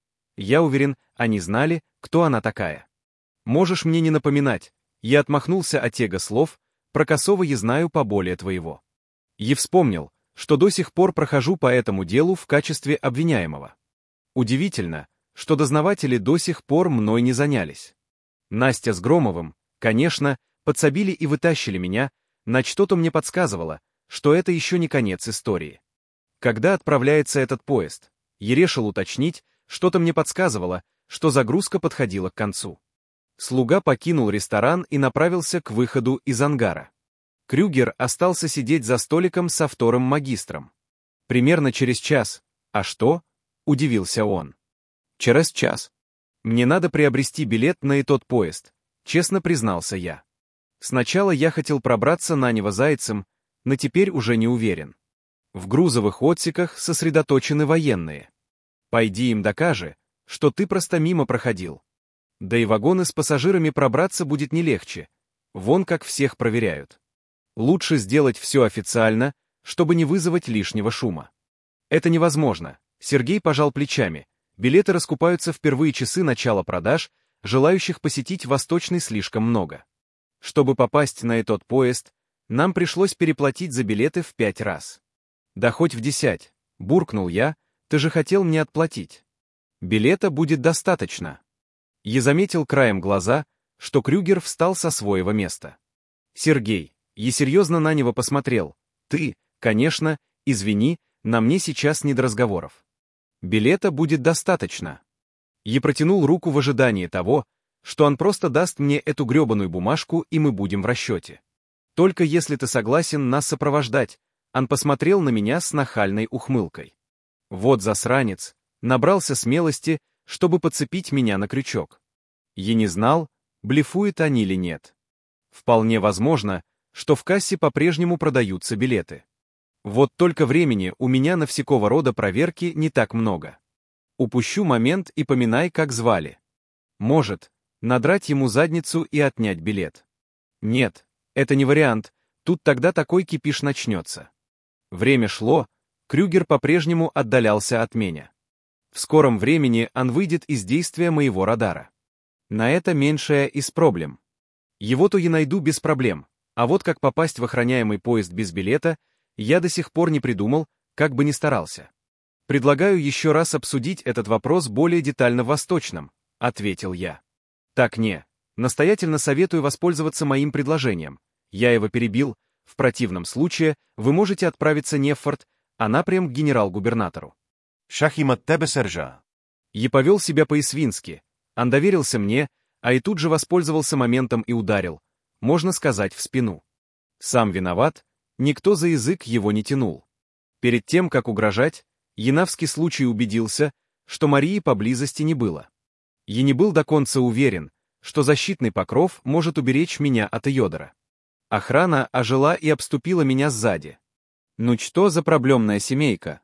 Я уверен, они знали, кто она такая. Можешь мне не напоминать, я отмахнулся от тега слов, про Косова я знаю поболее твоего. Я вспомнил, что до сих пор прохожу по этому делу в качестве обвиняемого. Удивительно, что дознаватели до сих пор мной не занялись. Настя с Громовым, конечно, подсобили и вытащили меня, на что-то мне подсказывало, что это еще не конец истории. Когда отправляется этот поезд? Я решил уточнить, что-то мне подсказывало, что загрузка подходила к концу. Слуга покинул ресторан и направился к выходу из ангара. Крюгер остался сидеть за столиком со вторым магистром. Примерно через час. А что? Удивился он. Через час. Мне надо приобрести билет на этот поезд, честно признался я. Сначала я хотел пробраться на него зайцем, но теперь уже не уверен. В грузовых отсеках сосредоточены военные. Пойди им докажи, что ты просто мимо проходил. Да и вагоны с пассажирами пробраться будет не легче. Вон как всех проверяют. Лучше сделать все официально, чтобы не вызвать лишнего шума. Это невозможно. Сергей пожал плечами. Билеты раскупаются в первые часы начала продаж, желающих посетить Восточный слишком много. Чтобы попасть на этот поезд, нам пришлось переплатить за билеты в пять раз. Да хоть в десять, буркнул я, ты же хотел мне отплатить. Билета будет достаточно. Я заметил краем глаза, что Крюгер встал со своего места. Сергей, я серьезно на него посмотрел. Ты, конечно, извини, на мне сейчас не до разговоров. Билета будет достаточно. Я протянул руку в ожидании того, что он просто даст мне эту гребаную бумажку, и мы будем в расчете. Только если ты согласен нас сопровождать, он посмотрел на меня с нахальной ухмылкой. Вот засранец, набрался смелости, чтобы подцепить меня на крючок. Я не знал, блефует они или нет. Вполне возможно, что в кассе по-прежнему продаются билеты. Вот только времени у меня на всякого рода проверки не так много. Упущу момент и поминай, как звали. Может, надрать ему задницу и отнять билет. Нет, это не вариант, тут тогда такой кипиш начнется. Время шло, Крюгер по-прежнему отдалялся от меня. В скором времени он выйдет из действия моего радара. На это меньшая из проблем. Его-то я найду без проблем, а вот как попасть в охраняемый поезд без билета, я до сих пор не придумал, как бы ни старался. Предлагаю еще раз обсудить этот вопрос более детально в Восточном, ответил я. Так не, настоятельно советую воспользоваться моим предложением. Я его перебил, в противном случае вы можете отправиться не в форт, а напрям к генерал-губернатору. Шахим от тебе, сержа. Я повел себя по-исвински, он доверился мне, а и тут же воспользовался моментом и ударил, можно сказать, в спину. Сам виноват, никто за язык его не тянул. Перед тем, как угрожать, Янавский случай убедился, что Марии поблизости не было. Я не был до конца уверен, что защитный покров может уберечь меня от Йодора. Охрана ожила и обступила меня сзади. Ну что за проблемная семейка?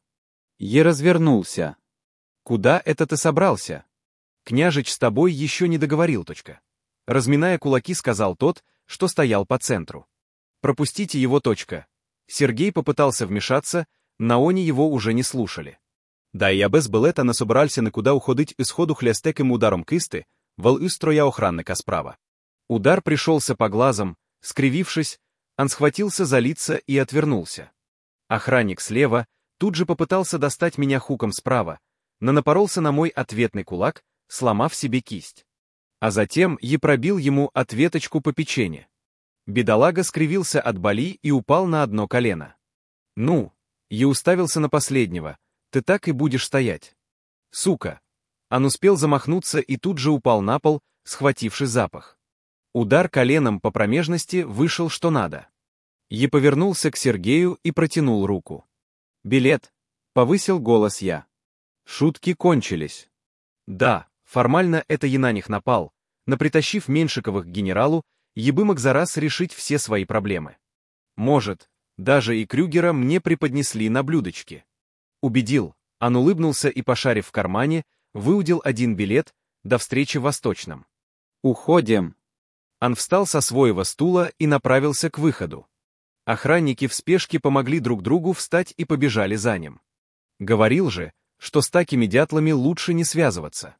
Я развернулся. Куда это ты собрался? Княжич с тобой еще не договорил, точка. Разминая кулаки, сказал тот, что стоял по центру. Пропустите его, точка. Сергей попытался вмешаться, но они его уже не слушали. Да я без билета не собирался никуда уходить із ходу хлястеким ударом кисти, вал із строя охранника справа. Удар пришелся по глазам, скривившись, он схватился за лица и отвернулся. Охранник слева тут же попытался достать меня хуком справа, но напоролся на мой ответный кулак, сломав себе кисть. А затем я пробил ему ответочку по печени. Бедолага скривился от боли и упал на одно колено. Ну, я уставился на последнего, ты так и будешь стоять. Сука! Он успел замахнуться и тут же упал на пол, схвативший запах. Удар коленом по промежности вышел что надо. Я повернулся к Сергею и протянул руку. «Билет!» — повысил голос я. Шутки кончились. Да, формально это я на них напал, но притащив Меньшиковых к генералу, я бы мог за раз решить все свои проблемы. Может, даже и Крюгера мне преподнесли на блюдечке. Убедил, он улыбнулся и, пошарив в кармане, выудил один билет до встречи в Восточном. «Уходим!» Он встал со своего стула и направился к выходу. Охранники в спешке помогли друг другу встать и побежали за ним. Говорил же, что с такими дятлами лучше не связываться.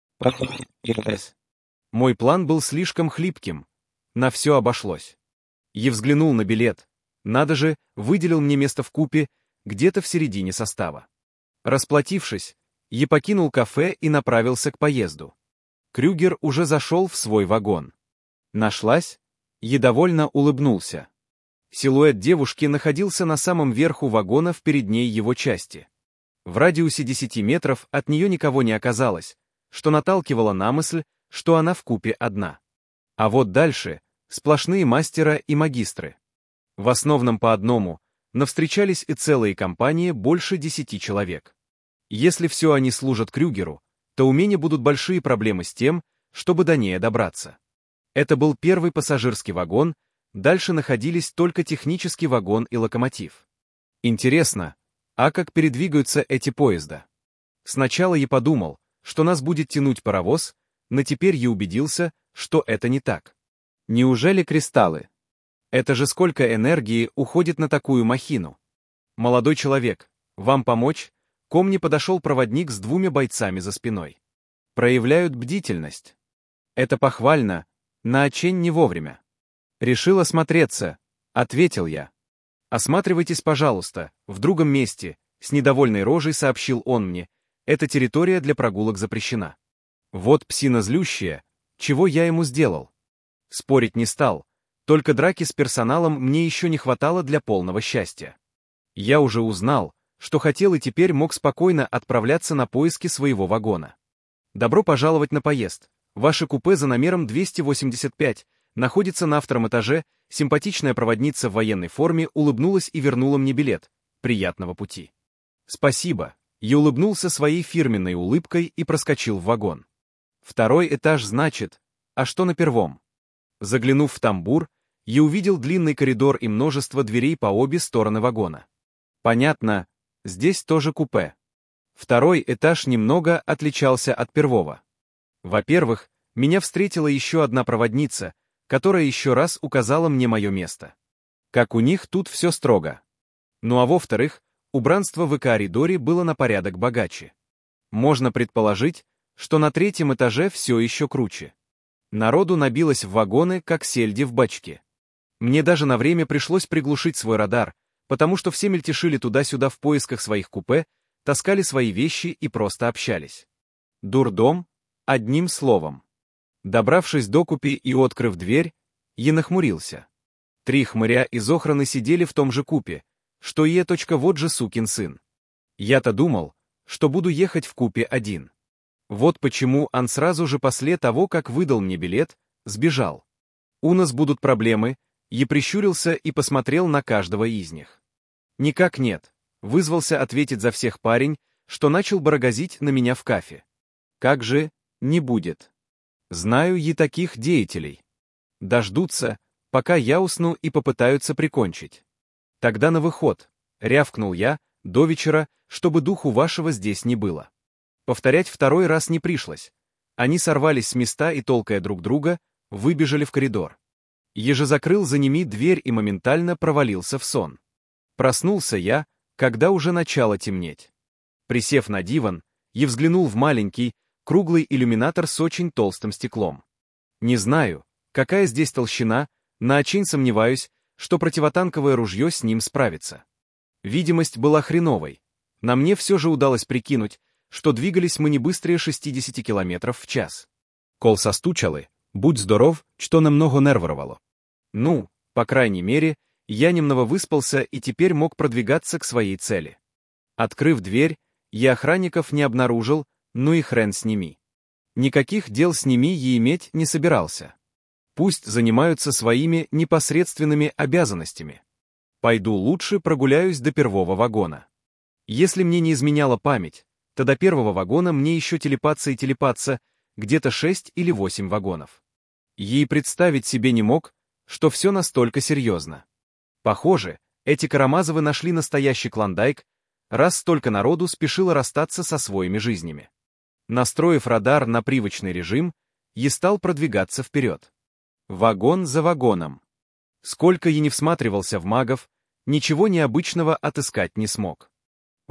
Мой план был слишком хлипким. На все обошлось. Я взглянул на билет. Надо же, выделил мне место в купе, где-то в середине состава. Расплатившись, я покинул кафе и направился к поезду. Крюгер уже зашел в свой вагон. Нашлась? Я довольно улыбнулся. Силуэт девушки находился на самом верху вагона в передней его части. В радиусе десяти метров от нее никого не оказалось, что наталкивало на мысль, что она в купе одна. А вот дальше сплошные мастера и магистры. В основном по одному, но встречались и целые компании больше десяти человек. Если все они служат Крюгеру, то у меня будут большие проблемы с тем, чтобы до ней добраться. Это был первый пассажирский вагон, дальше находились только технический вагон и локомотив. Интересно, а как передвигаются эти поезда? Сначала я подумал, что нас будет тянуть паровоз, но теперь я убедился, что это не так. Неужели кристаллы? Это же сколько энергии уходит на такую махину? Молодой человек, вам помочь? Ко мне подошел проводник с двумя бойцами за спиной. Проявляют бдительность. Это похвально, на очень не вовремя. Решил осмотреться, ответил я. Осматривайтесь, пожалуйста, в другом месте, с недовольной рожей сообщил он мне. Эта территория для прогулок запрещена. Вот псина злющая, чего я ему сделал? Спорить не стал, только драки с персоналом мне еще не хватало для полного счастья. Я уже узнал, что хотел и теперь мог спокойно отправляться на поиски своего вагона. Добро пожаловать на поезд. Ваше купе за номером двести восемьдесят пять находится на втором этаже. Симпатичная проводница в военной форме улыбнулась и вернула мне билет. Приятного пути. Спасибо. Я улыбнулся своей фирменной улыбкой и проскочил в вагон. Второй этаж, значит, а что на первом? Заглянув в тамбур, я увидел длинный коридор и множество дверей по обе стороны вагона. Понятно, здесь тоже купе. Второй этаж немного отличался от первого. Во-первых, меня встретила еще одна проводница, которая еще раз указала мне мое место. Как у них тут все строго. Ну а во-вторых, убранство в коридоре было на порядок богаче. Можно предположить, что на третьем этаже все еще круче. Народу набилось в вагоны, как сельди в бачке. Мне даже на время пришлось приглушить свой радар, потому что все мельтешили туда-сюда в поисках своих купе, таскали свои вещи и просто общались. Дурдом, одним словом. Добравшись до купе и открыв дверь, я нахмурился. Три хмыря из охраны сидели в том же купе, что и точка вот же сукин сын. Я-то думал, что буду ехать в купе один. Вот почему он сразу же после того, как выдал мне билет, сбежал. У нас будут проблемы, я прищурился и посмотрел на каждого из них. Никак нет, вызвался ответить за всех парень, что начал барагозить на меня в кафе. Как же, не будет. Знаю и таких деятелей. Дождутся, пока я усну и попытаются прикончить. Тогда на выход, рявкнул я, до вечера, чтобы духу вашего здесь не было. Повторять второй раз не пришлось. Они сорвались с места и, толкая друг друга, выбежали в коридор. Еже закрыл за ними дверь и моментально провалился в сон. Проснулся я, когда уже начало темнеть. Присев на диван, я взглянул в маленький, круглый иллюминатор с очень толстым стеклом. Не знаю, какая здесь толщина, но очень сомневаюсь, что противотанковое ружье с ним справится. Видимость была хреновой. На мне все же удалось прикинуть, что двигались мы не быстрее шестидесяти километров в час. Кол состучали, будь здоров, что намного нервировало. Ну, по крайней мере, я немного выспался и теперь мог продвигаться к своей цели. Открыв дверь, я охранников не обнаружил, ну и хрен с ними. Никаких дел с ними я иметь не собирался. Пусть занимаются своими непосредственными обязанностями. Пойду лучше прогуляюсь до первого вагона. Если мне не изменяла память, то до первого вагона мне еще телепаться и телепаться, где-то шесть или восемь вагонов. Ей представить себе не мог, что все настолько серьезно. Похоже, эти Карамазовы нашли настоящий клондайк, раз столько народу спешило расстаться со своими жизнями. Настроив радар на привычный режим, я стал продвигаться вперед. Вагон за вагоном. Сколько я не всматривался в магов, ничего необычного отыскать не смог.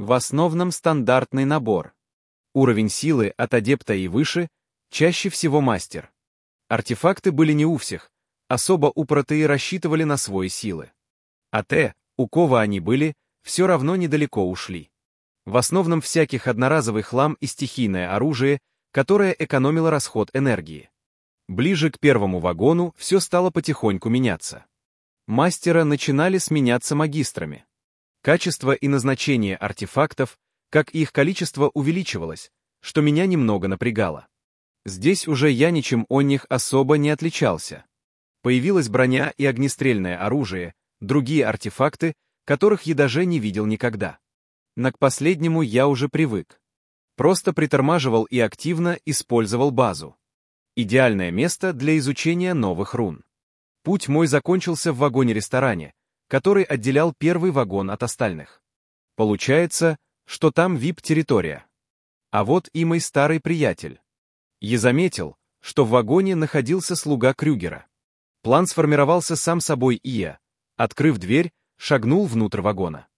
В основном стандартный набор. Уровень силы от адепта и выше, чаще всего мастер. Артефакты были не у всех, особо упрятые рассчитывали на свои силы. А те, у кого они были, все равно недалеко ушли. В основном всяких одноразовый хлам и стихийное оружие, которое экономило расход энергии. Ближе к первому вагону все стало потихоньку меняться. Мастера начинали сменяться магистрами. Качество и назначение артефактов, как и их количество увеличивалось, что меня немного напрягало. Здесь уже я ничем от них особо не отличался. Появилась броня и огнестрельное оружие, другие артефакты, которых я даже не видел никогда. Но к последнему я уже привык. Просто притормаживал и активно использовал базу. Идеальное место для изучения новых рун. Путь мой закончился в вагоне-ресторане, который отделял первый вагон от остальных. Получается, что там ви ай пи-территория. А вот и мой старый приятель. Я заметил, что в вагоне находился слуга Крюгера. План сформировался сам собой, и я, открыв дверь, шагнул внутрь вагона.